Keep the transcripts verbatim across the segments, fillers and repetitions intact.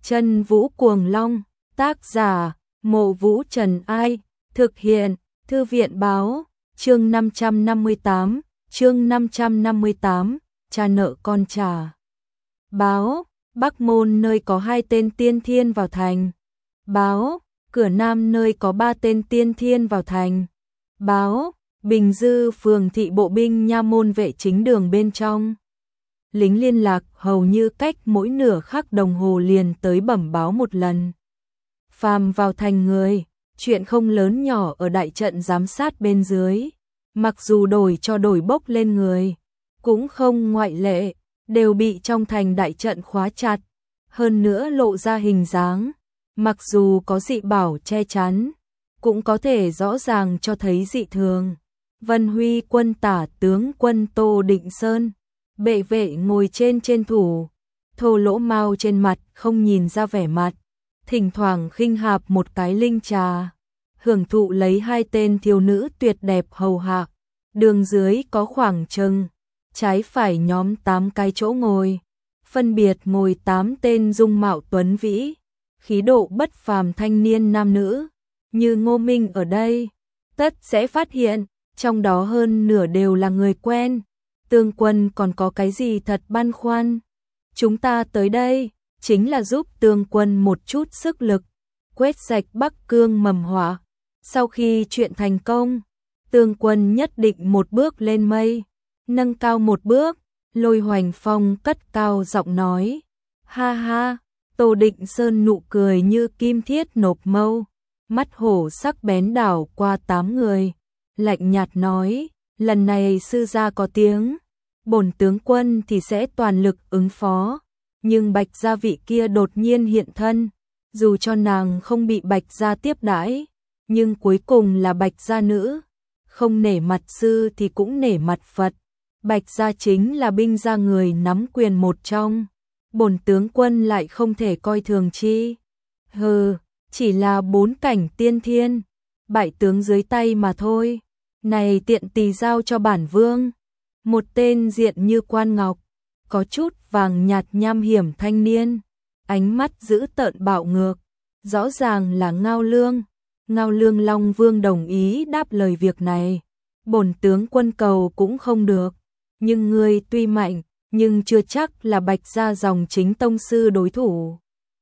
Chân Vũ Cuồng Long, tác giả, Mộ Vũ Trần Ai, thực hiện, Thư viện báo, chương năm trăm năm mươi tám, chương năm trăm năm mươi tám, cha nợ con trả. Báo, Bắc Môn nơi có hai tên tiên thiên vào thành. Báo, Cửa Nam nơi có ba tên tiên thiên vào thành. Báo, Bình Dư phường thị bộ binh nha môn vệ chính đường bên trong. Lính liên lạc hầu như cách mỗi nửa khắc đồng hồ liền tới bẩm báo một lần. Phàm vào thành người, chuyện không lớn nhỏ ở đại trận giám sát bên dưới, mặc dù đổi cho đổi bốc lên người, cũng không ngoại lệ, đều bị trong thành đại trận khóa chặt, hơn nữa lộ ra hình dáng, mặc dù có dị bảo che chắn, cũng có thể rõ ràng cho thấy dị thường. Vân Huy quân tả tướng quân Tô Định Sơn, bệ vệ ngồi trên trên thủ, thô lỗ mau trên mặt không nhìn ra vẻ mặt, thỉnh thoảng khinh hạp một cái linh trà, hưởng thụ lấy hai tên thiếu nữ tuyệt đẹp hầu hạ. Đường dưới có khoảng chừng trái phải nhóm tám cái chỗ ngồi, phân biệt ngồi tám tên dung mạo tuấn vĩ, khí độ bất phàm thanh niên nam nữ, như Ngô Minh ở đây, tất sẽ phát hiện, trong đó hơn nửa đều là người quen. Tương Quân còn có cái gì thật băn khoăn? Chúng ta tới đây, chính là giúp Tương Quân một chút sức lực, quét sạch Bắc Cương mầm họa. Sau khi chuyện thành công, Tương Quân nhất định một bước lên mây, nâng cao một bước. Lôi Hoành Phong cất cao giọng nói, ha ha. Tô Định Sơn nụ cười như kim thiết nộp mâu, mắt hổ sắc bén đảo qua tám người, lạnh nhạt nói, lần này sư gia có tiếng, bổn tướng quân thì sẽ toàn lực ứng phó, nhưng Bạch gia vị kia đột nhiên hiện thân, dù cho nàng không bị Bạch gia tiếp đãi, nhưng cuối cùng là Bạch gia nữ, không nể mặt sư thì cũng nể mặt Phật. Bạch gia chính là binh gia người nắm quyền một trong, bổn tướng quân lại không thể coi thường chi. Hừ, chỉ là bốn cảnh tiên thiên, bại tướng dưới tay mà thôi. Này tiện tỳ giao cho bản vương. Một tên diện như quan ngọc, có chút vàng nhạt nham hiểm thanh niên, ánh mắt dữ tợn bạo ngược, rõ ràng là Ngao Lương. Ngao Lương Long Vương đồng ý đáp lời việc này, bổn tướng quân cầu cũng không được, nhưng ngươi tuy mạnh, nhưng chưa chắc là Bạch gia dòng chính tông sư đối thủ.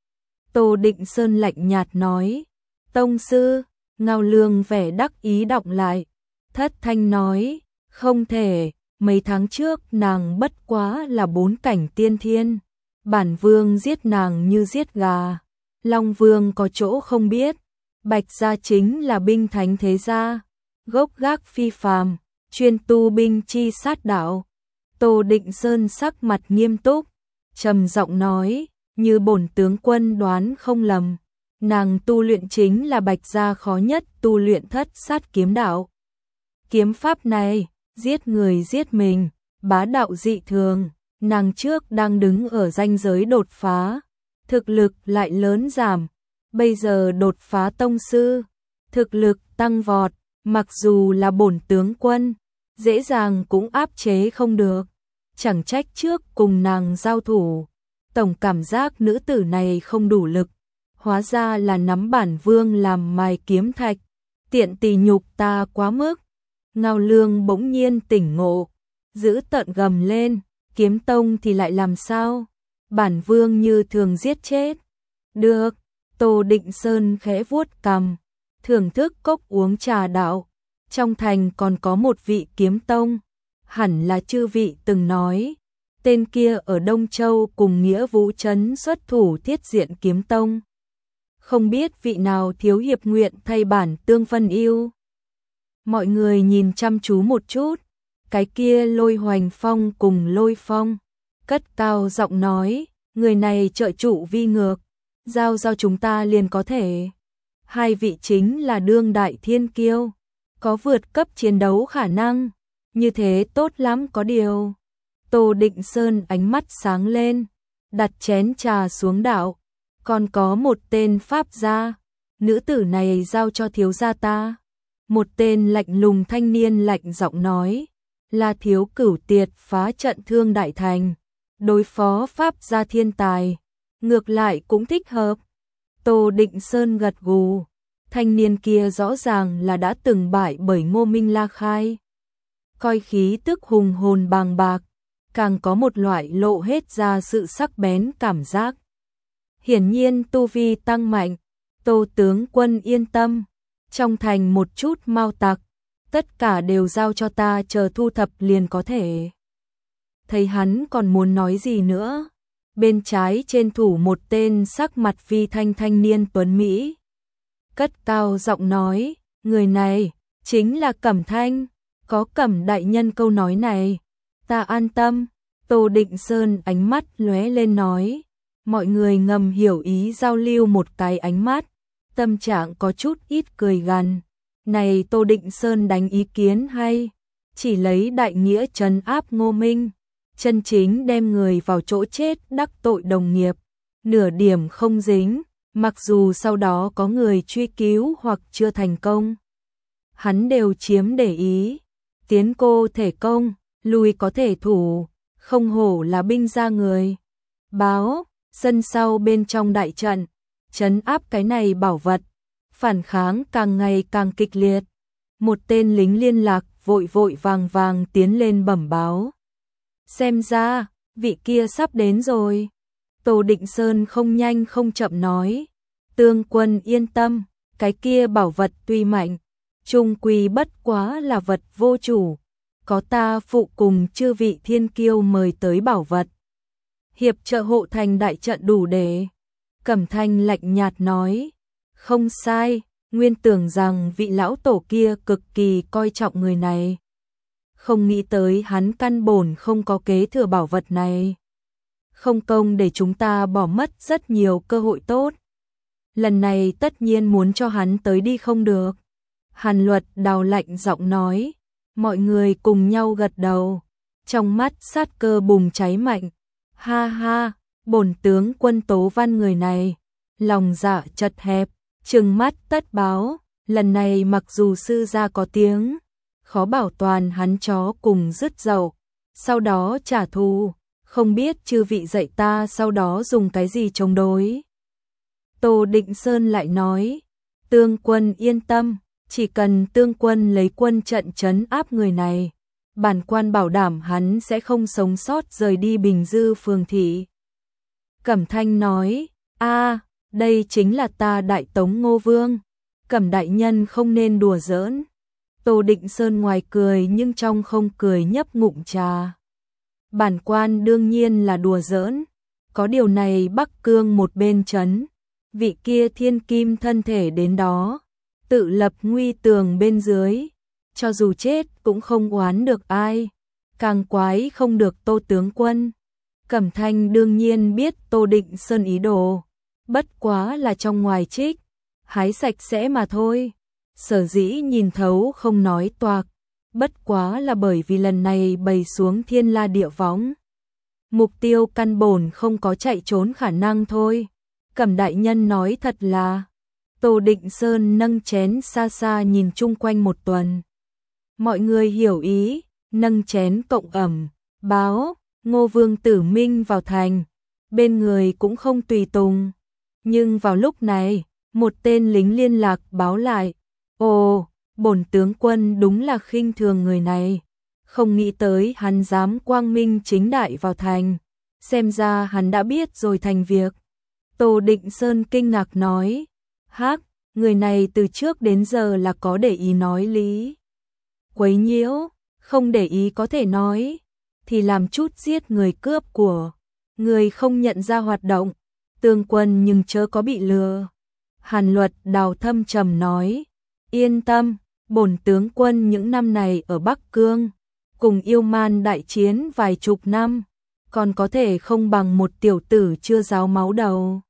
Tô Định Sơn lạnh nhạt nói, tông sư. Ngao Lương vẻ đắc ý đọc lại, thất thanh nói, không thể, mấy tháng trước nàng bất quá là bốn cảnh tiên thiên, bản vương giết nàng như giết gà. Long Vương có chỗ không biết, Bạch gia chính là binh thánh thế gia, gốc gác phi phàm, chuyên tu binh chi sát đạo. Tô Định Sơn sắc mặt nghiêm túc, trầm giọng nói, như bổn tướng quân đoán không lầm, nàng tu luyện chính là Bạch gia khó nhất tu luyện thất sát kiếm đạo. Kiếm pháp này, giết người giết mình, bá đạo dị thường, nàng trước đang đứng ở ranh giới đột phá, thực lực lại lớn giảm, bây giờ đột phá tông sư, thực lực tăng vọt, mặc dù là bổn tướng quân, dễ dàng cũng áp chế không được, chẳng trách trước cùng nàng giao thủ, tổng cảm giác nữ tử này không đủ lực, hóa ra là nắm bản vương làm mài kiếm thạch, tiện tỳ nhục ta quá mức. Ngao Lương bỗng nhiên tỉnh ngộ, giữ tợn gầm lên, kiếm tông thì lại làm sao? Bản vương như thường giết chết. Được, Tô Định Sơn khẽ vuốt cằm, thưởng thức cốc uống trà đạo, trong thành còn có một vị kiếm tông, hẳn là chư vị từng nói, tên kia ở Đông Châu cùng Nghĩa Vũ Trấn xuất thủ thiết diện kiếm tông. Không biết vị nào thiếu hiệp nguyện thay bản tương phân ưu. Mọi người nhìn chăm chú một chút, cái kia Lôi Hoành Phong cùng Lôi Phong, cất cao giọng nói, người này trợ trụ vi ngược, giao giao chúng ta liền có thể. Hai vị chính là đương đại thiên kiêu, có vượt cấp chiến đấu khả năng, như thế tốt lắm có điều. Tô Định Sơn ánh mắt sáng lên, đặt chén trà xuống đạo, còn có một tên pháp gia, nữ tử này giao cho thiếu gia ta. Một tên lạnh lùng thanh niên lạnh giọng nói, là Thiếu Cửu Tiệt phá trận Thương Đại Thành, đối phó pháp gia thiên tài, ngược lại cũng thích hợp. Tô Định Sơn gật gù, thanh niên kia rõ ràng là đã từng bại bởi Ngô Minh La Khai. Coi khí tức hùng hồn bàng bạc, càng có một loại lộ hết ra sự sắc bén cảm giác. Hiển nhiên tu vi tăng mạnh, Tô tướng quân yên tâm, trong thành một chút mao tặc, tất cả đều giao cho ta chờ thu thập liền có thể. Thấy hắn còn muốn nói gì nữa, bên trái trên thủ một tên sắc mặt phi thanh thanh niên tuấn Mỹ. Cất cao giọng nói, người này, chính là Cẩm Thanh, có Cẩm đại nhân câu nói này, ta an tâm. Tô Định Sơn ánh mắt lóe lên nói, mọi người ngầm hiểu ý giao lưu một cái ánh mắt, tâm trạng có chút ít cười gằn. Này Tô Định Sơn đánh ý kiến hay, chỉ lấy đại nghĩa trấn áp Ngô Minh, chân chính đem người vào chỗ chết đắc tội đồng nghiệp, nửa điểm không dính, mặc dù sau đó có người truy cứu hoặc chưa thành công. Hắn đều chiếm để ý, tiến cô thể công, lùi có thể thủ, không hổ là binh ra người. Báo, sân sau bên trong đại trận, trấn áp cái này bảo vật, phản kháng càng ngày càng kịch liệt. Một tên lính liên lạc vội vội vàng vàng tiến lên bẩm báo. Xem ra, vị kia sắp đến rồi. Tô Định Sơn không nhanh không chậm nói, tướng quân yên tâm, cái kia bảo vật tuy mạnh, chung quy bất quá là vật vô chủ, có ta phụ cùng chư vị thiên kiêu mời tới bảo vật. Hiệp trợ hộ thành đại trận đủ để. Cẩm Thanh lạnh nhạt nói, không sai, nguyên tưởng rằng vị lão tổ kia cực kỳ coi trọng người này. Không nghĩ tới hắn căn bổn không có kế thừa bảo vật này. Không công để chúng ta bỏ mất rất nhiều cơ hội tốt. Lần này tất nhiên muốn cho hắn tới đi không được. Hàn Luật Đào lạnh giọng nói, mọi người cùng nhau gật đầu, trong mắt sát cơ bùng cháy mạnh. Ha ha, bổn tướng quân Tố Văn người này, lòng dạ chật hẹp, trừng mắt tất báo, lần này mặc dù sư gia có tiếng, khó bảo toàn hắn chó cùng dứt dậu, sau đó trả thù, không biết chư vị dạy ta sau đó dùng cái gì chống đối. Tô Định Sơn lại nói, tướng quân yên tâm, chỉ cần tướng quân lấy quân trận trấn áp người này, bản quan bảo đảm hắn sẽ không sống sót rời đi Bình Dư phường thị. Cẩm Thanh nói, a, đây chính là ta Đại Tống Ngô Vương, Cẩm đại nhân không nên đùa giỡn. Tô Định Sơn ngoài cười nhưng trong không cười nhấp ngụm trà. Bản quan đương nhiên là đùa giỡn, có điều này Bắc Cương một bên trấn, vị kia thiên kim thân thể đến đó, tự lập nguy tường bên dưới, cho dù chết cũng không oán được ai, càng quái không được Tô tướng quân. Cẩm Thanh đương nhiên biết Tô Định Sơn ý đồ, bất quá là trong ngoài trích, hái sạch sẽ mà thôi. Sở dĩ nhìn thấu không nói toạc, bất quá là bởi vì lần này bày xuống thiên la địa võng. Mục tiêu căn bổn không có chạy trốn khả năng thôi. Cẩm đại nhân nói thật là. Tô Định Sơn nâng chén xa xa nhìn chung quanh một tuần. Mọi người hiểu ý, nâng chén cộng ẩm, báo, Ngô Vương Tử Minh vào thành, bên người cũng không tùy tùng. Nhưng vào lúc này, một tên lính liên lạc báo lại, ồ, bổn tướng quân đúng là khinh thường người này, không nghĩ tới hắn dám quang minh chính đại vào thành, xem ra hắn đã biết rồi thành việc. Tô Định Sơn kinh ngạc nói, hắc, người này từ trước đến giờ là có để ý nói lý. Quấy nhiễu, không để ý có thể nói, thì làm chút giết người cướp của, người không nhận ra hoạt động, tướng quân nhưng chớ có bị lừa. Hàn Luật Đào thâm trầm nói, yên tâm, bổn tướng quân những năm này ở Bắc Cương, cùng yêu man đại chiến vài chục năm, còn có thể không bằng một tiểu tử chưa ráo máu đầu.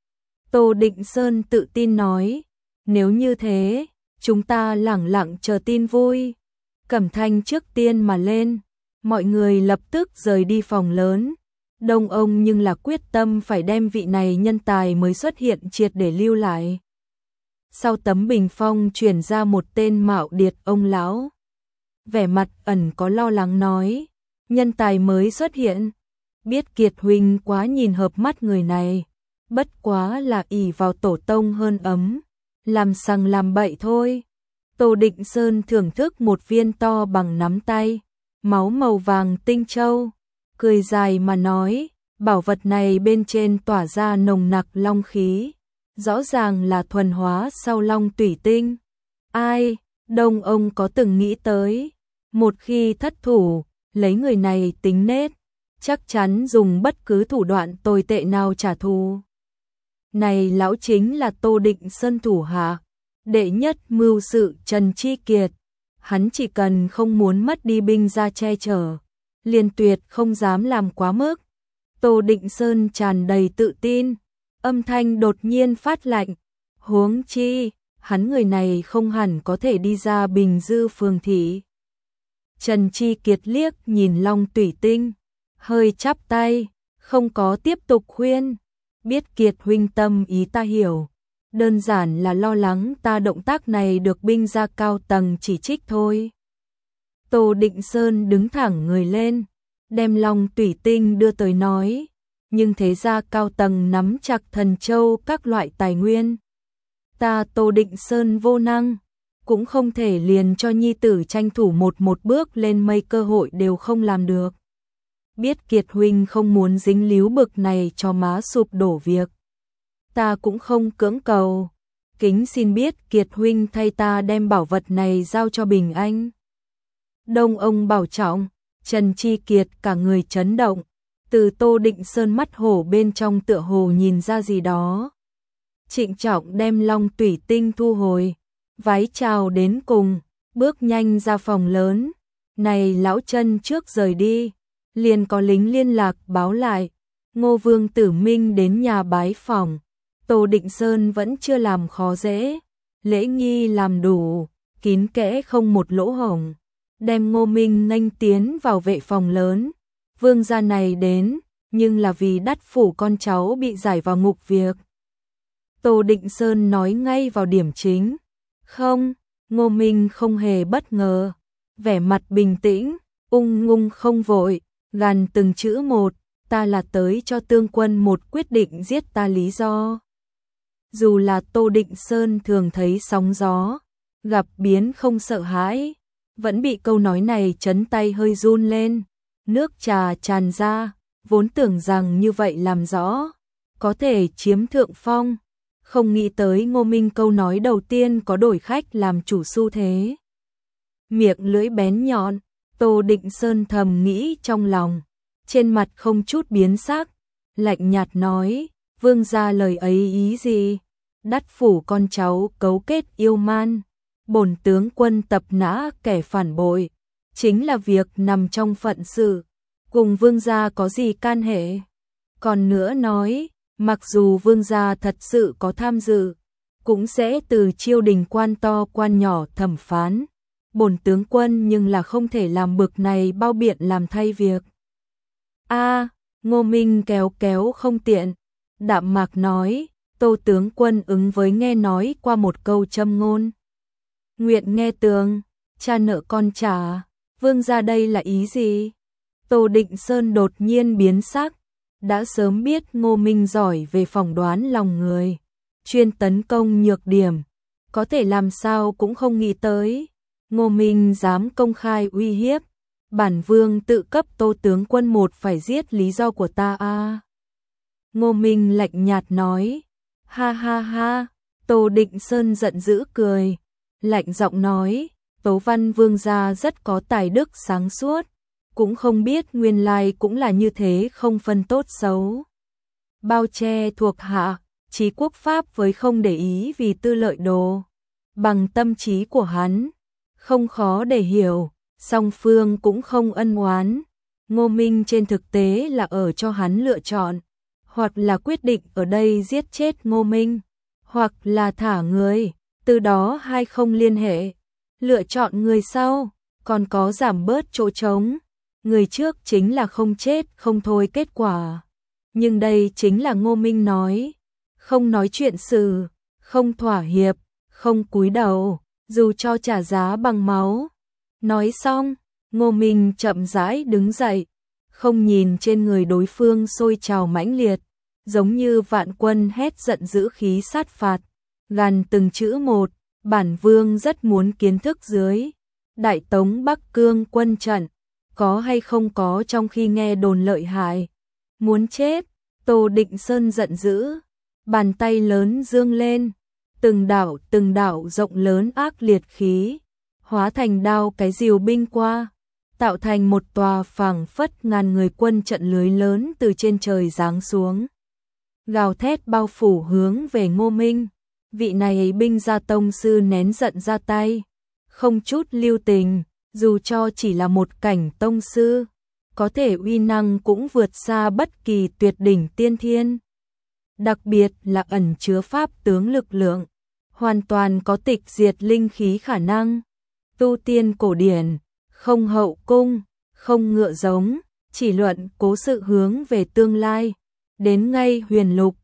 Tô Định Sơn tự tin nói, nếu như thế, chúng ta lẳng lặng chờ tin vui. Cẩm Thanh trước tiên mà lên, mọi người lập tức rời đi phòng lớn. Đông ông nhưng là quyết tâm phải đem vị này nhân tài mới xuất hiện triệt để lưu lại. Sau tấm bình phong chuyển ra một tên mạo điệt ông lão. Vẻ mặt ẩn có lo lắng nói, nhân tài mới xuất hiện, biết Kiệt huynh quá nhìn hợp mắt người này, bất quá là ỷ vào tổ tông hơn ấm, làm sằng làm bậy thôi. Tô Định Sơn thưởng thức một viên to bằng nắm tay, máu màu vàng tinh châu, cười dài mà nói, bảo vật này bên trên tỏa ra nồng nặc long khí, rõ ràng là thuần hóa sau long tủy tinh. Ai, Đông ông có từng nghĩ tới, một khi thất thủ, lấy người này tính nết, chắc chắn dùng bất cứ thủ đoạn tồi tệ nào trả thù. Này lão chính là Tô Định Sơn thủ hạ, đệ nhất mưu sự Trần Chi Kiệt, hắn chỉ cần không muốn mất đi binh gia che chở, liền tuyệt không dám làm quá mức. Tô Định Sơn tràn đầy tự tin, âm thanh đột nhiên phát lạnh, huống chi, hắn người này không hẳn có thể đi ra Bình Dư phường thị. Trần Chi Kiệt liếc nhìn long tủy tinh, hơi chắp tay, không có tiếp tục khuyên, biết Kiệt huynh tâm ý ta hiểu, đơn giản là lo lắng ta động tác này được binh gia cao tầng chỉ trích thôi. Tô Định Sơn đứng thẳng người lên, đem long tủy tinh đưa tới nói, nhưng thế gia cao tầng nắm chặt Thần Châu các loại tài nguyên. Ta Tô Định Sơn vô năng, cũng không thể liền cho nhi tử tranh thủ một một bước lên mây cơ hội đều không làm được. Biết Kiệt huynh không muốn dính líu bực này cho má sụp đổ việc, ta cũng không cưỡng cầu, kính xin biết Kiệt huynh thay ta đem bảo vật này giao cho Bình Anh. Đông ông bảo trọng. Trần Chi Kiệt cả người chấn động, từ Tô Định Sơn mắt hổ bên trong tựa hồ nhìn ra gì đó. Trịnh trọng đem long tủy tinh thu hồi, vái chào đến cùng, bước nhanh ra phòng lớn. Này lão chân trước rời đi, liền có lính liên lạc báo lại, Ngô Vương Tử Minh đến nhà bái phỏng. Tô Định Sơn vẫn chưa làm khó dễ, lễ nghi làm đủ, kín kẽ không một lỗ hổng, đem Ngô Minh nghênh tiến vào vệ phòng lớn. Vương gia này đến, nhưng là vì đắt phủ con cháu bị giải vào ngục việc. Tô Định Sơn nói ngay vào điểm chính. Không, Ngô Minh không hề bất ngờ, vẻ mặt bình tĩnh, ung dung không vội, gằn từng chữ một, ta là tới cho tương quân một quyết định giết ta lý do. Dù là Tô Định Sơn thường thấy sóng gió, gặp biến không sợ hãi, vẫn bị câu nói này chấn tay hơi run lên, nước trà tràn ra, vốn tưởng rằng như vậy làm rõ, có thể chiếm thượng phong, không nghĩ tới Ngô Minh câu nói đầu tiên có đổi khách làm chủ xu thế. Miệng lưỡi bén nhọn, Tô Định Sơn thầm nghĩ trong lòng, trên mặt không chút biến sắc, lạnh nhạt nói, vương gia lời ấy ý gì? Đắt phủ con cháu cấu kết yêu man, bổn tướng quân tập nã kẻ phản bội, chính là việc nằm trong phận sự, cùng vương gia có gì can hệ. Còn nữa nói, mặc dù vương gia thật sự có tham dự, cũng sẽ từ triều đình quan to quan nhỏ thẩm phán, bổn tướng quân nhưng là không thể làm bực này bao biện làm thay việc. A, Ngô Minh kéo kéo không tiện, đạm mạc nói, Tô tướng quân ứng với nghe nói qua một câu châm ngôn. Nguyện nghe tường, cha nợ con trả, vương gia đây là ý gì? Tô Định Sơn đột nhiên biến sắc, đã sớm biết Ngô Minh giỏi về phỏng đoán lòng người, chuyên tấn công nhược điểm, có thể làm sao cũng không nghĩ tới. Ngô Minh dám công khai uy hiếp, bản vương tự cấp Tô tướng quân một phải giết lý do của ta a. À. Ngô Minh lạnh nhạt nói, ha ha ha, Tô Định Sơn giận dữ cười, lạnh giọng nói, Tấu Văn vương gia rất có tài đức sáng suốt, cũng không biết nguyên lai cũng là như thế không phân tốt xấu. Bao che thuộc hạ, trí quốc pháp với không để ý vì tư lợi đồ, bằng tâm trí của hắn, không khó để hiểu, song phương cũng không ân oán. Ngô Minh trên thực tế là ở cho hắn lựa chọn, hoặc là quyết định ở đây giết chết Ngô Minh, hoặc là thả người, từ đó hai không liên hệ. Lựa chọn người sau, còn có giảm bớt chỗ trống. Người trước chính là không chết không thôi kết quả. Nhưng đây chính là Ngô Minh nói, không nói chuyện xử, không thỏa hiệp, không cúi đầu, dù cho trả giá bằng máu. Nói xong, Ngô Minh chậm rãi đứng dậy, không nhìn trên người đối phương sôi trào mãnh liệt, giống như vạn quân hét giận dữ khí sát phạt, gàn từng chữ một, bản vương rất muốn kiến thức dưới. Đại Tống Bắc Cương quân trận, có hay không có trong khi nghe đồn lợi hại, muốn chết. Tô Định Sơn giận dữ, bàn tay lớn dương lên, từng đạo từng đạo rộng lớn ác liệt khí, hóa thành đao cái diều binh qua, tạo thành một tòa phảng phất ngàn người quân trận lưới lớn từ trên trời giáng xuống. Gào thét bao phủ hướng về Ngô Minh, vị này binh gia tông sư nén giận ra tay, không chút lưu tình, dù cho chỉ là một cảnh tông sư, có thể uy năng cũng vượt xa bất kỳ tuyệt đỉnh tiên thiên. Đặc biệt là ẩn chứa pháp tướng lực lượng, hoàn toàn có tịch diệt linh khí khả năng. Tu tiên cổ điển, không hậu cung, không ngựa giống, chỉ luận cố sự hướng về tương lai. Đến ngay huyền lục,